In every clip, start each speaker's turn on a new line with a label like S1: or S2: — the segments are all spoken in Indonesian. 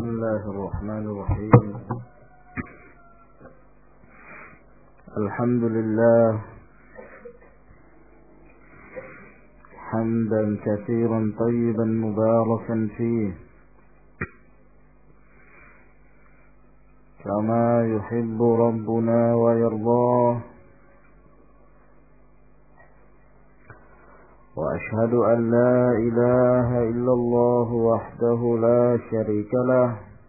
S1: بسم الله الرحمن الرحيم. الحمد لله حمدا كثيرا طيبا مباركا فيه كما يحب ربنا ويرضاه. وأشهد أن لا إله إلا الله وحده لا شريك له،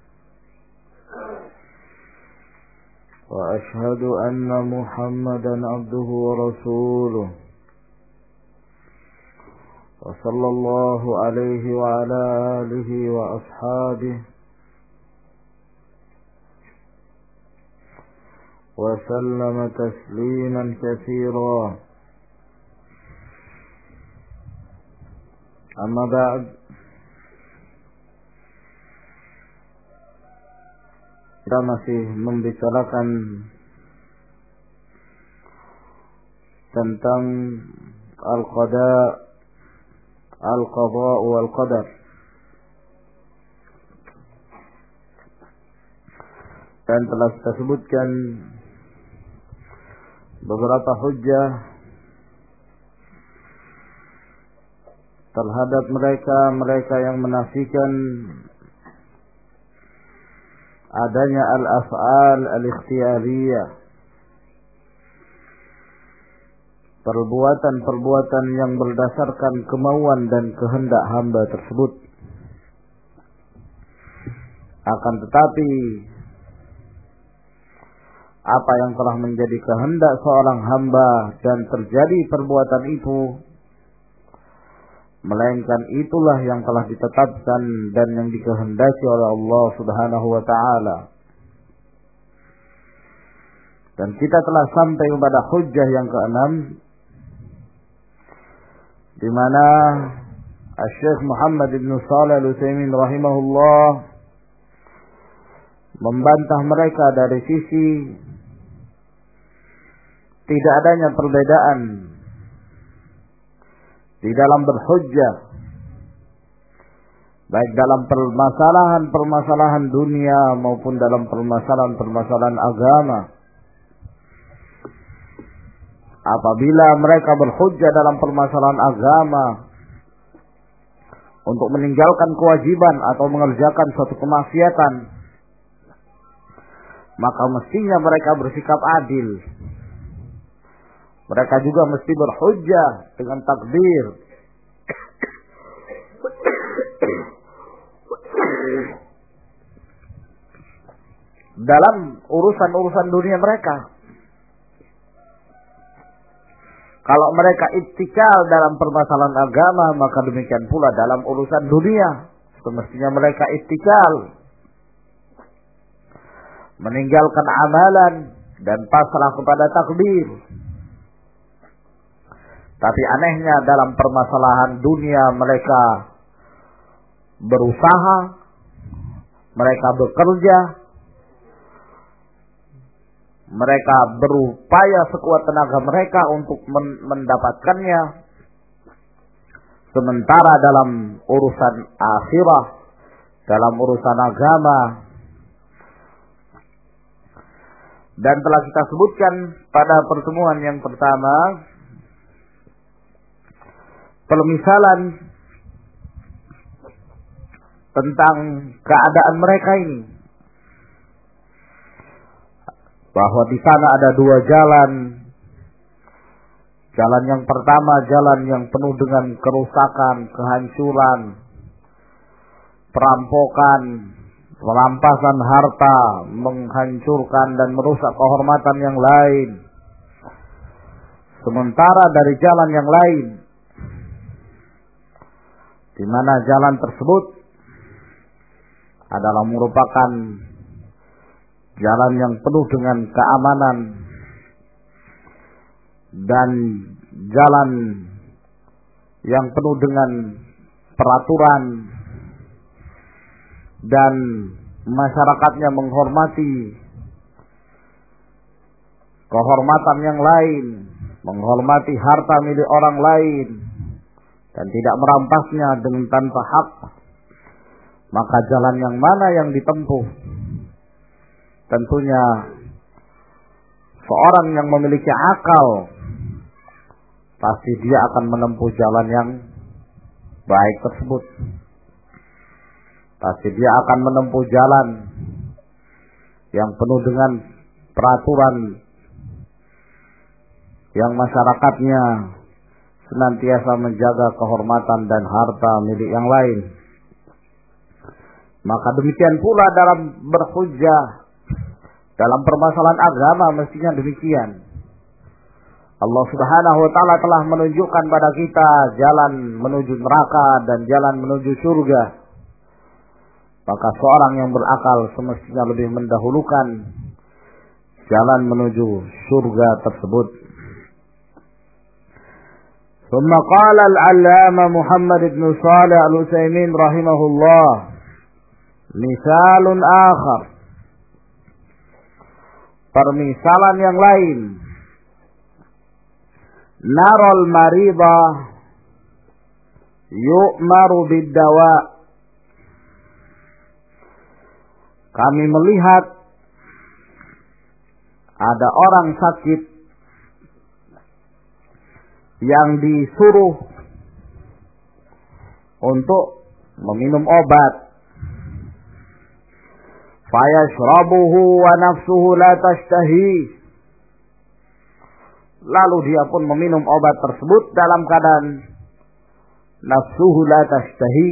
S1: وأشهد أن محمدا عبده ورسوله، وصلى الله عليه وعلى آله وأصحابه وسلم تسليما كثيرا. Amma ba'd, kita masih membicarakan tentang al-qada, al-qada wal qadar. Dan telah kita sebutkan beberapa hujjah terhadap mereka yang menafikan adanya al-af'al al-ikhtiyariyah, perbuatan-perbuatan yang berdasarkan kemauan dan kehendak hamba tersebut. Akan tetapi apa yang telah menjadi kehendak seorang hamba dan terjadi perbuatan itu, melainkan itulah yang telah ditetapkan dan yang dikehendaki oleh Allah Subhanahu wa taala. Dan kita telah sampai kepada hujjah yang keenam, di mana Syekh Muhammad ibn Shalih Al-Utsaimin rahimahullah membantah mereka dari sisi tidak adanya perbedaan di dalam berhujjah, baik dalam permasalahan dunia maupun dalam permasalahan agama. Apabila mereka berhujjah dalam permasalahan agama untuk meninggalkan kewajiban atau mengerjakan suatu kemaksiatan, maka mestinya mereka bersikap adil. Mereka juga mesti berhujjah dengan takdir. Dalam urusan-urusan dunia mereka. Kalau mereka ittikal dalam permasalahan agama, maka demikian pula dalam urusan dunia semestinya mereka ittikal, meninggalkan amalan dan pasrah kepada takdir. Tapi anehnya dalam permasalahan dunia mereka berusaha, mereka bekerja, mereka berupaya sekuat tenaga mereka untuk mendapatkannya. Sementara dalam urusan akhirah, dalam urusan agama, dan telah kita sebutkan pada pertemuan yang pertama, permisalan tentang keadaan mereka ini, bahwa di sana ada dua jalan. Jalan yang pertama, jalan yang penuh dengan kerusakan, kehancuran, perampokan, perampasan harta, menghancurkan dan merusak kehormatan yang lain. Sementara dari jalan yang lain, di mana jalan tersebut adalah merupakan jalan yang penuh dengan keamanan dan jalan yang penuh dengan peraturan dan masyarakatnya menghormati kehormatan yang lain, menghormati harta milik orang lain dan tidak merampasnya dengan tanpa hak. Maka jalan yang mana yang ditempuh? Tentunya seorang yang memiliki akal pasti dia akan menempuh jalan yang baik tersebut. Pasti dia akan menempuh jalan yang penuh dengan peraturan yang masyarakatnya senantiasa menjaga kehormatan dan harta milik yang lain. Maka demikian pula dalam berhujjah, dalam permasalahan agama mestinya demikian. Allah Subhanahu wa taala telah menunjukkan pada kita jalan menuju neraka dan jalan menuju surga. Maka seorang yang berakal semestinya lebih mendahulukan jalan menuju surga tersebut. ثم قال العلامة محمد بن صالح العثيمين رحمه الله مثال آخر. Permisalan yang lain. Naral marida yu'maru bid-dawa. Kami melihat ada orang sakit yang disuruh untuk meminum obat. Fayashrabuhu wa nafsuhu la tashtahi. Lalu dia pun meminum obat tersebut dalam keadaan nafsuhu la tashtahi.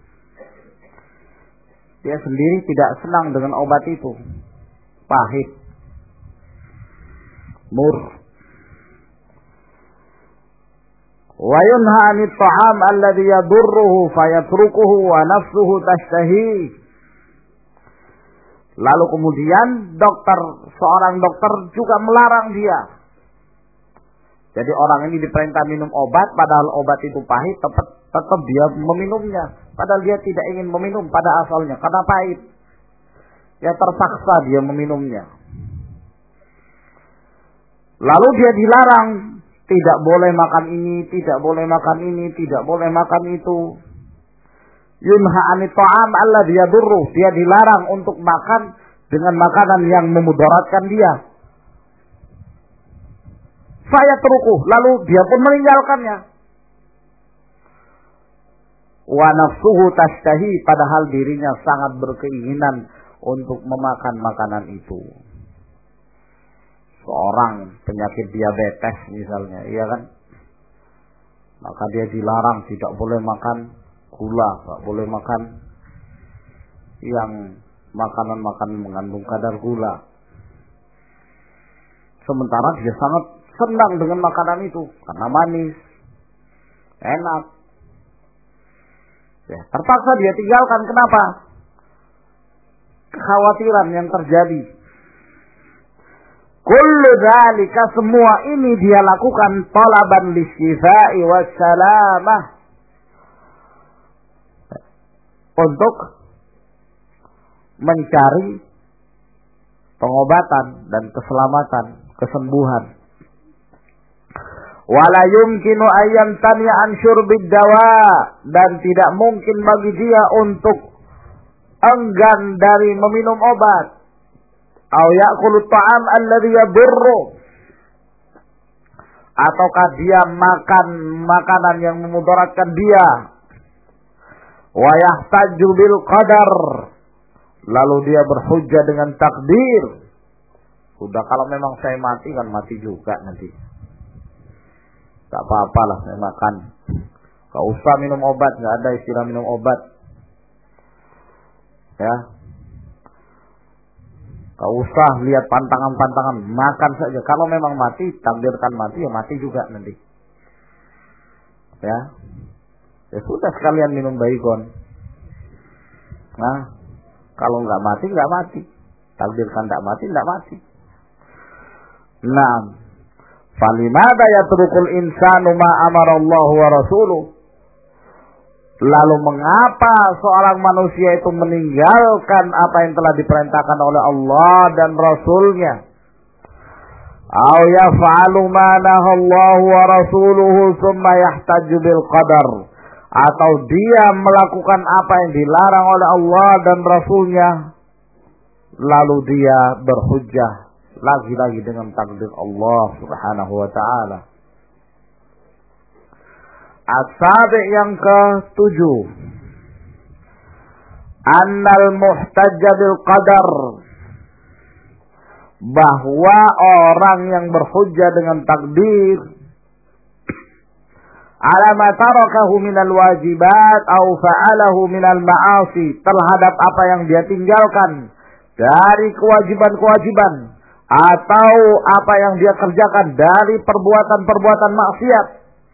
S1: Dia sendiri tidak senang dengan obat itu. Pahit. Mur. Wa yunha 'anit ta'am alladhi yadurruhu fayatrukuhu wa nafsuhu tashtahi. Lalu kemudian seorang dokter juga melarang dia. Jadi orang ini diperintah minum obat, padahal obat itu pahit, tetap dia meminumnya. Padahal dia tidak ingin meminum pada asalnya, karena pahit. Ya terpaksa dia meminumnya. Lalu dia dilarang, tidak boleh makan ini, tidak boleh makan ini, tidak boleh makan itu. Yunha 'anit ta'am alladhi yadurruh. Dia dilarang untuk makan dengan makanan yang memudaratkan dia. Fayatrukuh, lalu dia pun meninggalkannya. Wa nafsuhu tashtahi, padahal dirinya sangat berkeinginan untuk memakan makanan itu. Seorang penyakit diabetes misalnya, iya kan? Maka dia dilarang tidak boleh makan gula, tak boleh makan yang makanan-makanan mengandung kadar gula. Sementara dia sangat senang dengan makanan itu karena manis, enak. Ya, terpaksa dia tinggalkan. Kenapa? Kekhawatiran yang terjadi. Kullu dzalika, semua ini dia lakukan talaban lisyifa'i wassalamah, untuk mencari pengobatan dan keselamatan, kesembuhan. Wala yumkinu ayyam tanya an syurbid dawa, dan tidak mungkin bagi dia untuk enggan dari meminum obat. Au ya'kulu ta'am alladhi yadurru, ataukah dia makan makanan yang memudaratkan dia. Wa yahtaju bil qadar, lalu dia berhujjah dengan takdir. Udah, kalau memang saya mati kan mati juga nanti. Tak apa-apalah saya makan. Gak usah minum obat, gak ada istilah minum obat. Ya. Gak usah lihat pantangan-pantangan, makan saja. Kalau memang mati, takdirkan mati, ya mati juga nanti. Ya. Ya sudah, sekalian minum baygon. Nah, kalau nggak mati, nggak mati. Takdirkan nggak mati, nggak mati. Nah, falimada yatrukul insanu ma amara Allah wa rasuluh. Lalu mengapa seorang manusia itu meninggalkan apa yang telah diperintahkan oleh Allah dan Rasulnya? Au yaf'alu ma nahallahu wa rasuluhu thumma yahtaju bil qadar. atau dia melakukan apa yang dilarang oleh Allah dan Rasulnya, lalu dia berhujjah lagi-lagi dengan takdir Allah Subhanahu wa ta'ala. As-sabi' yang ke-7, annal muhtajja bil qadar, bahwa orang yang berhujjah dengan takdir ala ma tarakahu minal wajibat au fa'alahu minal ma'asi, terhadap apa yang dia tinggalkan dari kewajiban-kewajiban atau apa yang dia kerjakan dari perbuatan-perbuatan maksiat.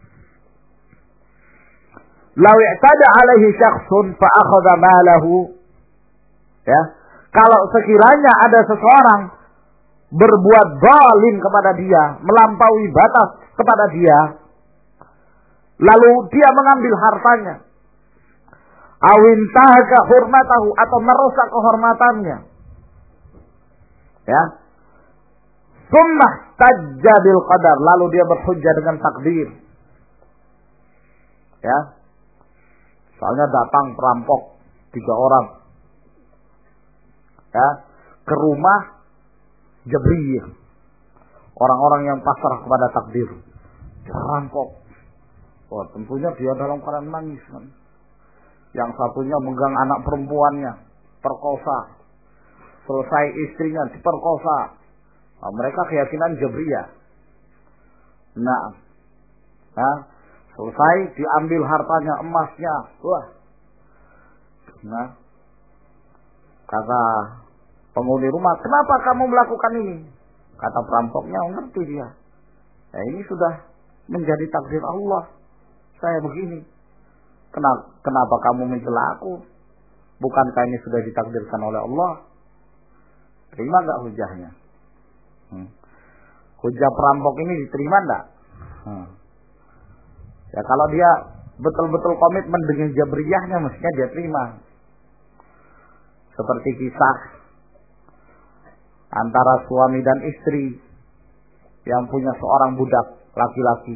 S1: Law i'tada alaihi syakhsun fa akhadha malahu, ya, kalau sekiranya ada seseorang berbuat zalim kepada dia, melampaui batas kepada dia, lalu dia mengambil hartanya, awintahaka hurmatahu, atau merusak kehormatannya, ya, summa tajja bil qadar, lalu dia berhujjah dengan takdir, ya. Soalnya datang perampok 3 orang, ya, ke rumah Jabriyah, orang-orang yang pasrah kepada takdir, perampok. Wah, tentunya dia dalam keadaan nangis kan. Yang satunya megang anak perempuannya, perkosa. Selesai istrinya diperkosa. Nah, mereka keyakinan Jabriyah. Nah, selesai diambil hartanya, emasnya. Wah. Nah, kata penghuni rumah, kenapa kamu melakukan ini? Kata perampoknya, ngerti dia. Ya, ini sudah menjadi takdir Allah. Saya begini. Kenapa kamu mencela aku? Bukankah ini sudah ditakdirkan oleh Allah? Terima enggak hujahnya? Hujah perampok ini diterima enggak? Ya, kalau dia betul-betul komitmen dengan Jabriyahnya, mestinya dia terima. Seperti kisah antara suami dan istri yang punya seorang budak laki-laki.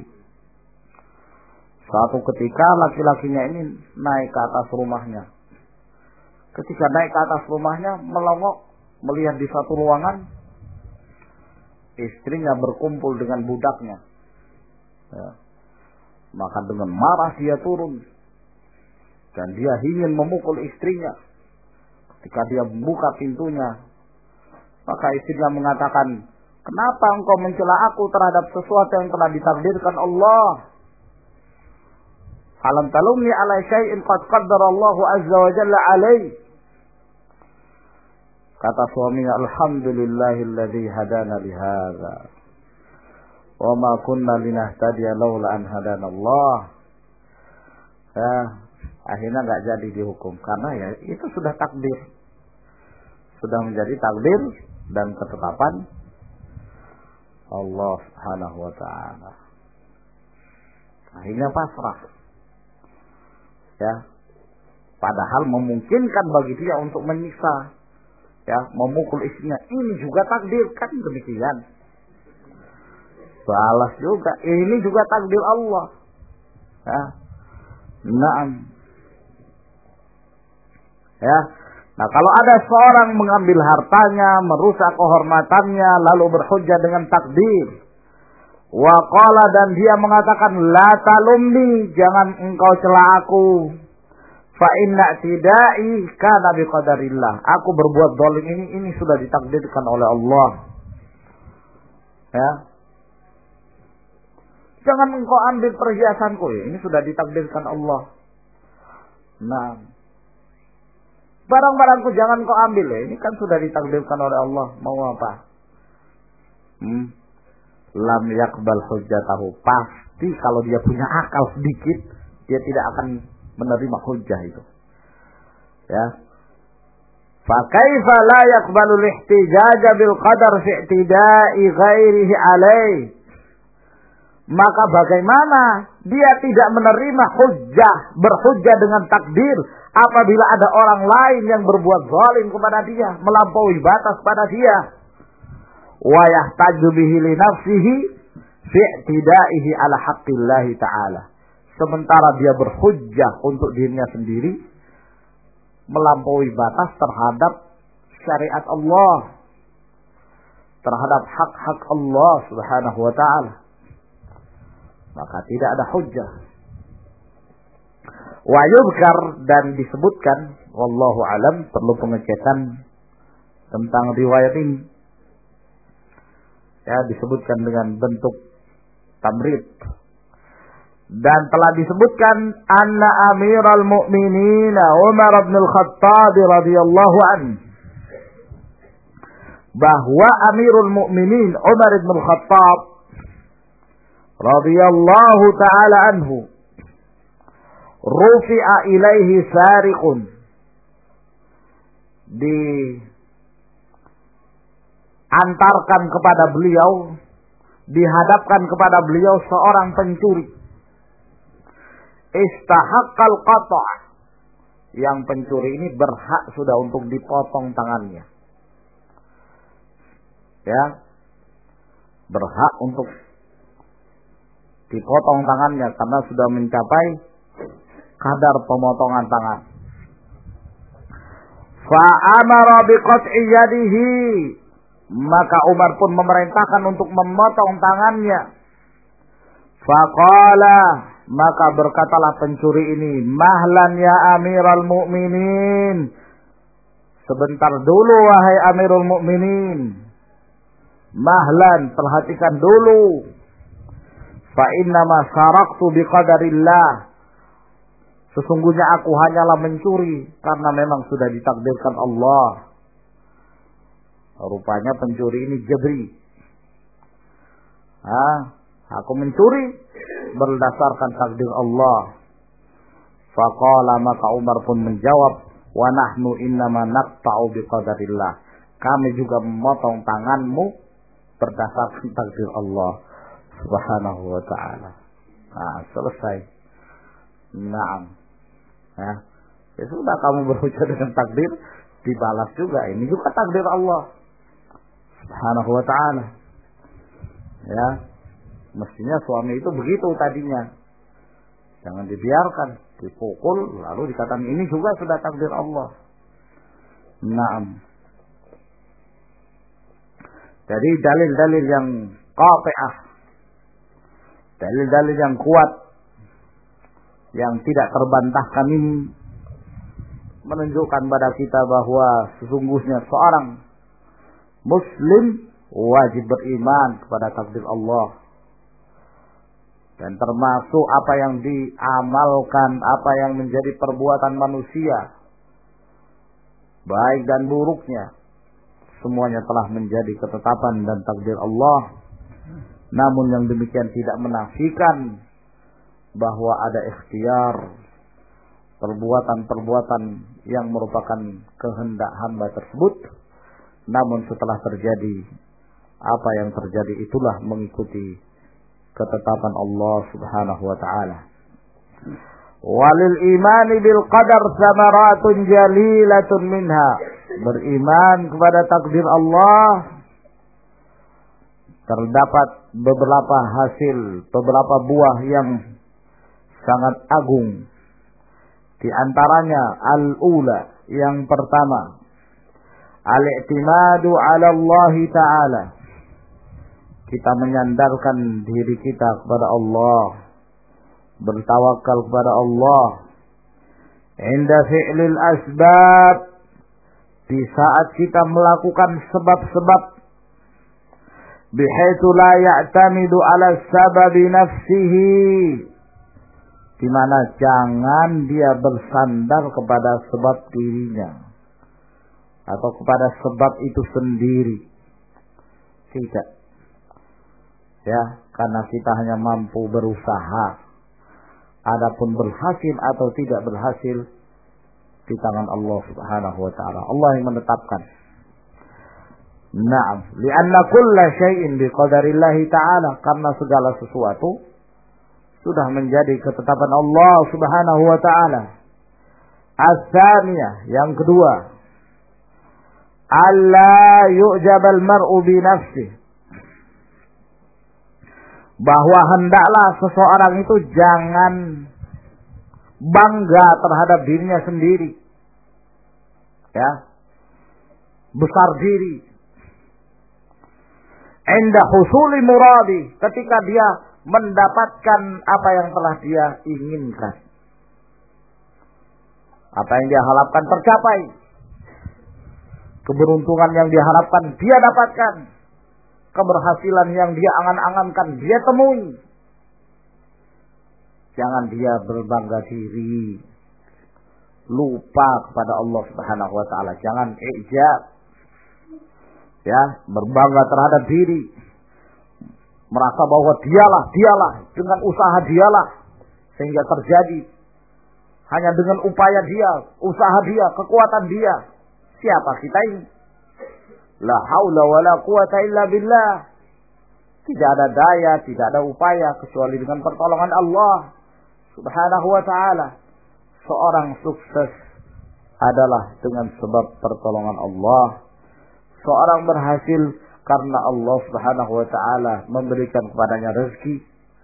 S1: Suatu ketika laki-lakinya ini naik ke atas rumahnya. Ketika naik ke atas rumahnya, melongok melihat di satu ruangan istrinya berkumpul dengan budaknya. Ya. Maka dengan marah dia turun dan dia ingin memukul istrinya. Ketika dia membuka pintunya, maka istrinya mengatakan, kenapa engkau mencela aku terhadap sesuatu yang telah ditakdirkan Allah? Alam talumni ala syai'in qad qaddarallahu azza wa jalla alaih. Kata suaminya, alhamdulillahilladzi hadana lihadza wa ma kunna linahtadiya laula an hadanallah. Ya, akhirnya enggak jadi dihukum karena ya itu sudah takdir. Sudah menjadi takdir dan ketetapan Allah Subhanahu wa taala. Akhirnya pasrah. Ya. Padahal memungkinkan bagi dia untuk menyiksa, ya, memukul istrinya. Ini juga takdir, kan demikian. Balas juga, ini juga takdir Allah. Ya. Naam. Ya. Nah, kalau ada seorang mengambil hartanya, merusak kehormatannya, lalu berhujjah dengan takdir. Wa qala, dan dia mengatakan, la talumni, jangan engkau cela aku. Fa inna tidai kana biqadarillah. Aku berbuat zalim ini sudah ditakdirkan oleh Allah. Ya. Jangan engkau ambil perhiasanku, ya, ini sudah ditakdirkan Allah. Nah, barang-barangku jangan kau ambil, ya. Ini kan sudah ditakdirkan oleh Allah. Mau apa? Lam yakbal hujjatahu. Pasti kalau dia punya akal sedikit, dia tidak akan menerima hujjah itu. Ya. Fa kaifa la yaqbalu al-ihtijaj bil qadar fi i'tida'i ghairihi alaih? Maka bagaimana dia tidak menerima hujjah, berhujjah dengan takdir apabila ada orang lain yang berbuat zalim kepada dia, melampaui batas pada dia. Wa yahtaju bihi li nafsihi fi i'tida'ihi ala haqqillahi ta'ala. sementara dia berhujjah untuk dirinya sendiri, melampaui batas terhadap syariat Allah, terhadap hak-hak Allah Subhanahu wa ta'ala, maka tidak ada hujjah. Wa yuzkar, dan disebutkan, wallahu alam, perlu pengecekan tentang riwayat ini. Ya, disebutkan dengan bentuk tamrid. Dan telah disebutkan anna Amirul Mukminin Umar bin Al-Khattab radhiyallahu anhu, bahwa Amirul Mukminin Umar bin Al-Khattab radhiyallahu taala anhu, rufi'a ilaihi sariqun, diantarkan kepada beliau, dihadapkan kepada beliau seorang pencuri. Istahaqqal qata', yang pencuri ini berhak sudah untuk dipotong tangannya. Ya, berhak untuk dipotong tangannya karena sudah mencapai kadar pemotongan tangan. Fa'amara biqat'i yadihi, maka Umar pun memerintahkan untuk memotong tangannya. Faqala, maka berkatalah pencuri ini, mahlan ya Amirul Mukminin, sebentar dulu wahai Amirul Mukminin. Mahlan, perhatikan dulu. Fa innama saraktu biqadarillah, sesungguhnya aku hanyalah mencuri karena memang sudah ditakdirkan Allah. Rupanya pencuri ini jabri. Aku mencuri berdasarkan takdir Allah. Faqala, maka Umar pun menjawab, wa nahnu innama naqta'u biqadarillah, kami juga memotong tanganmu berdasarkan takdir Allah Subhanahu wa ta'ala. Selesai. Naam. Ya sudah, kamu berhujjah dengan takdir, dibalas juga. Ini juga takdir Allah Subhanahu wa ta'ala. Ya, mestinya suami itu begitu tadinya. Jangan dibiarkan dipukul lalu dikatakan ini juga sudah takdir Allah. Naam. Jadi dalil-dalil yang qati'ah, dalil-dalil yang kuat, yang tidak terbantahkan ini menunjukkan pada kita bahwa sesungguhnya seorang Muslim wajib beriman kepada takdir Allah, dan termasuk apa yang diamalkan, apa yang menjadi perbuatan manusia, baik dan buruknya, semuanya telah menjadi ketetapan dan takdir Allah. Namun yang demikian tidak menafikan bahwa ada ikhtiar, perbuatan-perbuatan yang merupakan kehendak hamba tersebut. Namun setelah terjadi apa yang terjadi, itulah mengikuti ketetapan Allah Subhanahu wa ta'ala. Walil imani bil qadar samaratun jalilatun minha, beriman kepada takdir Allah terdapat beberapa hasil, beberapa buah yang sangat agung. Di antaranya al-ula, yang pertama, al-i'timadu 'ala Allah ta'ala, kita menyandarkan diri kita kepada Allah, bertawakal kepada Allah. Inda fi'lil asbab, di saat kita melakukan sebab-sebab. Bihaitsu la ya'tamidu 'ala sababi nafsihi, di mana jangan dia bersandar kepada sebab dirinya atau kepada sebab itu sendiri. Tidak. Ya, karena kita hanya mampu berusaha. Adapun berhasil atau tidak berhasil di tangan Allah Subhanahu wa ta'ala. Allah yang menetapkan. Naam, li'anna kulla syai'in biqadarillahi ta'ala, karena segala sesuatu sudah menjadi ketetapan Allah Subhanahu wa ta'ala. As-tsaniyah, yang kedua, alla yu'jabal mar'u bi nafsihi bahwa hendaklah seseorang itu jangan bangga terhadap dirinya sendiri, ya, besar diri. Inda husuli muradi, ketika dia mendapatkan apa yang telah dia inginkan, apa yang dia harapkan tercapai, keberuntungan yang diharapkan dia dapatkan, keberhasilan yang dia angan-angankan dia temui. Jangan dia berbangga diri, lupa kepada Allah Subhanahu wa taala. Jangan ijab, ya, berbangga terhadap diri, merasa bahwa dialah dengan usaha dialah sehingga terjadi, hanya dengan upaya dia, usaha dia, kekuatan dia. Siapa kita ini? La haula wala quwata illa billah. Tidak ada daya, tidak ada upaya kecuali dengan pertolongan Allah Subhanahu wa taala. Seorang sukses adalah dengan sebab pertolongan Allah. Seorang berhasil karena Allah Subhanahu wa taala memberikan kepadanya rezeki.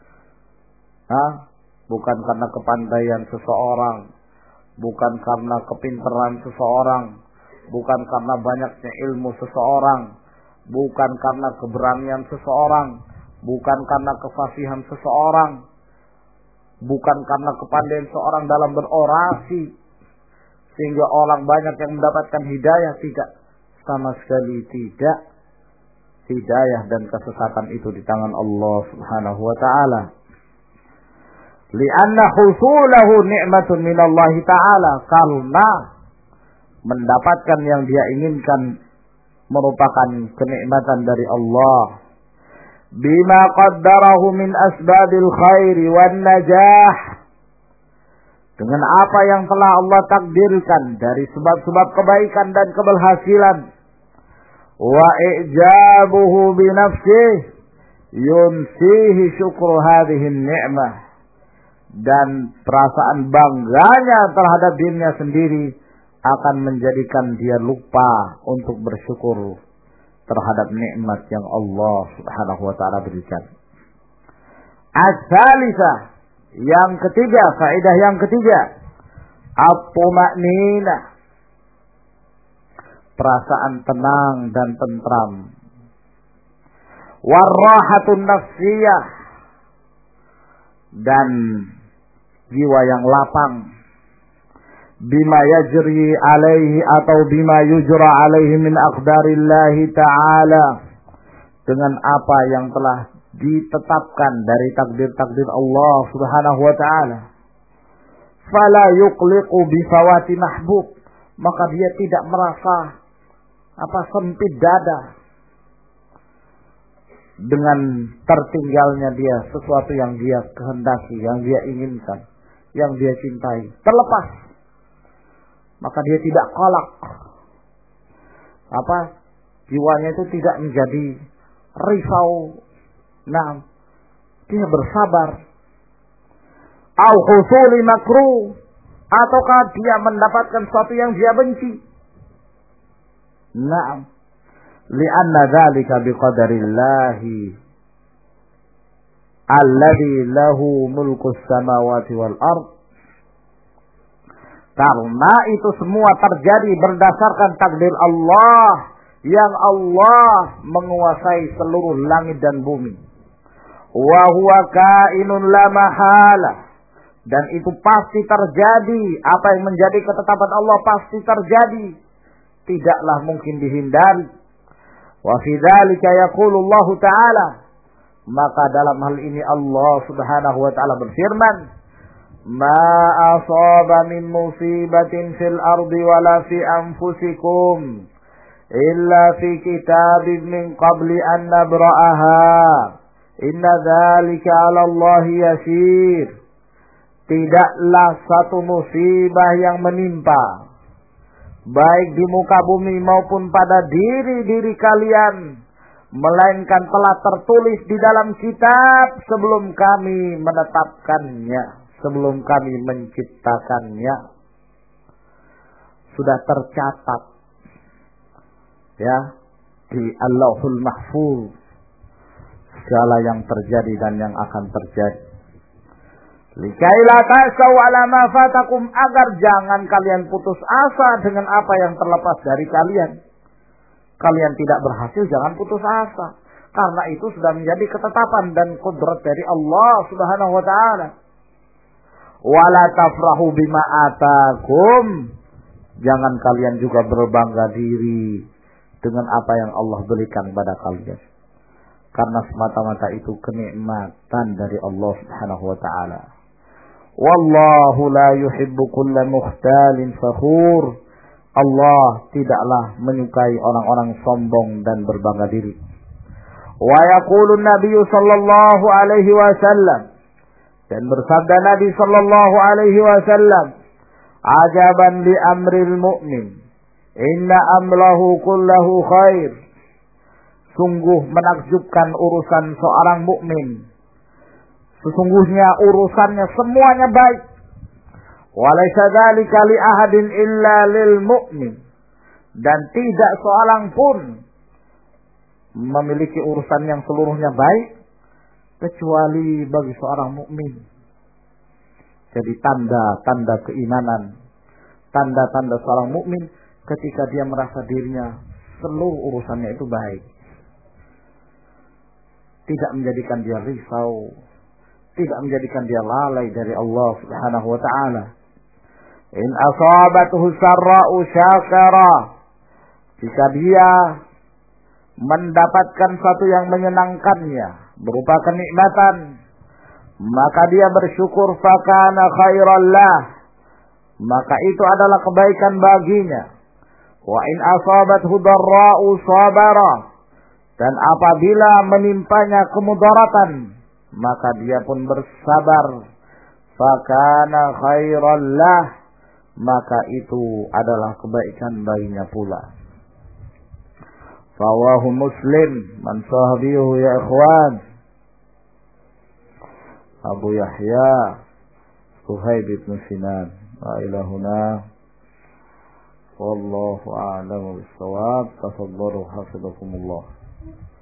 S1: Bukan karena kepandaian seseorang, bukan karena kepintaran seseorang, bukan karena banyaknya ilmu seseorang, bukan karena keberanian seseorang, bukan karena kefasihan seseorang, bukan karena kepandaian seorang dalam berorasi sehingga orang banyak yang mendapatkan hidayah. Tidak, sama sekali tidak. Hidayah dan kesesatan itu di tangan Allah Subhanahu wa taala. Li'anna husulahu ni'matun minallahi ta'ala, karena mendapatkan yang dia inginkan merupakan kenikmatan dari Allah. Bima qaddarahu min asbabil khairi wan najah, dengan apa yang telah Allah takdirkan dari sebab-sebab kebaikan dan keberhasilan. Wa i'jabuhu bi nafsihi yunsihi syukru hadhihi ni'mah, dan perasaan bangganya terhadap dirinya sendiri akan menjadikan dia lupa untuk bersyukur terhadap nikmat yang Allah Subhanahu wa taala berikan. As-salisah, yang ketiga, faedah yang ketiga, at-tuma'ninah, perasaan tenang dan tentram. War-rahatun nafsiyah, dan jiwa yang lapang. Bima yajri alaihi atau bima yujra alaihi min aqdarillahi ta'ala, dengan apa yang telah ditetapkan dari takdir-takdir Allah Subhanahu wa ta'ala. Fala yuqliqu bifawati mahbub, maka dia tidak merasa sempit dada dengan tertinggalnya dia sesuatu yang dia kehendaki, yang dia inginkan, yang dia cintai, terlepas. Maka dia tidak kolak. Jiwanya itu tidak menjadi risau. Dia bersabar. Au husuli makruh, ataukah dia mendapatkan sesuatu yang dia benci. Li'anna dzalika biqadarillahi alladzi lahu mulkus samawati wal ard. Karena itu semua terjadi berdasarkan takdir Allah, yang Allah menguasai seluruh langit dan bumi. Wa huwa kainun la mahala, dan itu pasti terjadi. Apa yang menjadi ketetapan Allah pasti terjadi, tidaklah mungkin dihindari. Wa fi dzalika yaqulu Allah Ta'ala, maka dalam hal ini Allah Subhanahu wa taala berfirman, ma asaba min musibatin fil ardi wala fi anfusikum illa fi kitabin min qabli an nabra'aha inna dzalika 'ala Allah yasir. Tidaklah satu musibah yang menimpa, baik di muka bumi maupun pada diri-diri kalian, melainkan telah tertulis di dalam kitab sebelum kami menetapkannya, sebelum kami menciptakannya. Sudah tercatat, ya, di Allahul Mahfuz segala yang terjadi dan yang akan terjadi. Likai la ta'sau ala ma fatakum, agar jangan kalian putus asa dengan apa yang terlepas dari kalian. Kalian tidak berhasil, jangan putus asa. Karena itu sudah menjadi ketetapan dan kudrat dari Allah Subhanahu wa taala. Wala tafrahu bima atakum, jangan kalian juga berbangga diri dengan apa yang Allah berikan pada kalian. Karena semata-mata itu kenikmatan dari Allah Subhanahu wa taala. Wallahu la yuhibbu kulla mukhtalin fakhur. Allah tidaklah menyukai orang-orang sombong dan berbangga diri. Wa yaqulu Nabi sallallahu alaihi wasallam, dan bersabda Nabi sallallahu alaihi wasallam, ajaban li amril mu'min, inna amlahu kullahu khair. Sungguh menakjubkan urusan seorang mukmin. Sesungguhnya urusannya semuanya baik. Walaysa dzalika li ahadin illa lil mu'min. Dan tidak seorang pun memiliki urusan yang seluruhnya baik kecuali bagi seorang mukmin. Jadi tanda-tanda keimanan, tanda-tanda seorang mukmin ketika dia merasa dirinya seluruh urusannya itu baik. Tidak menjadikan dia risau, tidak menjadikan dia lalai dari Allah Subhanahu wa taala. In asabathu sarra'u syakara, jika dia mendapatkan satu yang menyenangkannya berupa kenikmatan, maka dia bersyukur, fakana khairan lah, maka itu adalah kebaikan baginya. Wa in asabathu darra'u sabara, dan apabila menimpanya kemudaratan, maka dia pun bersabar, fakana khairan lah, maka itu adalah kebaikan baginya pula. Rawahu Muslim man sahabihu ya ikhwan. Abu Yahya Suhaib bin Sinan wa ilahuna wallahu a'lamu bis-shawab. Tafadhalu hafizakumullah.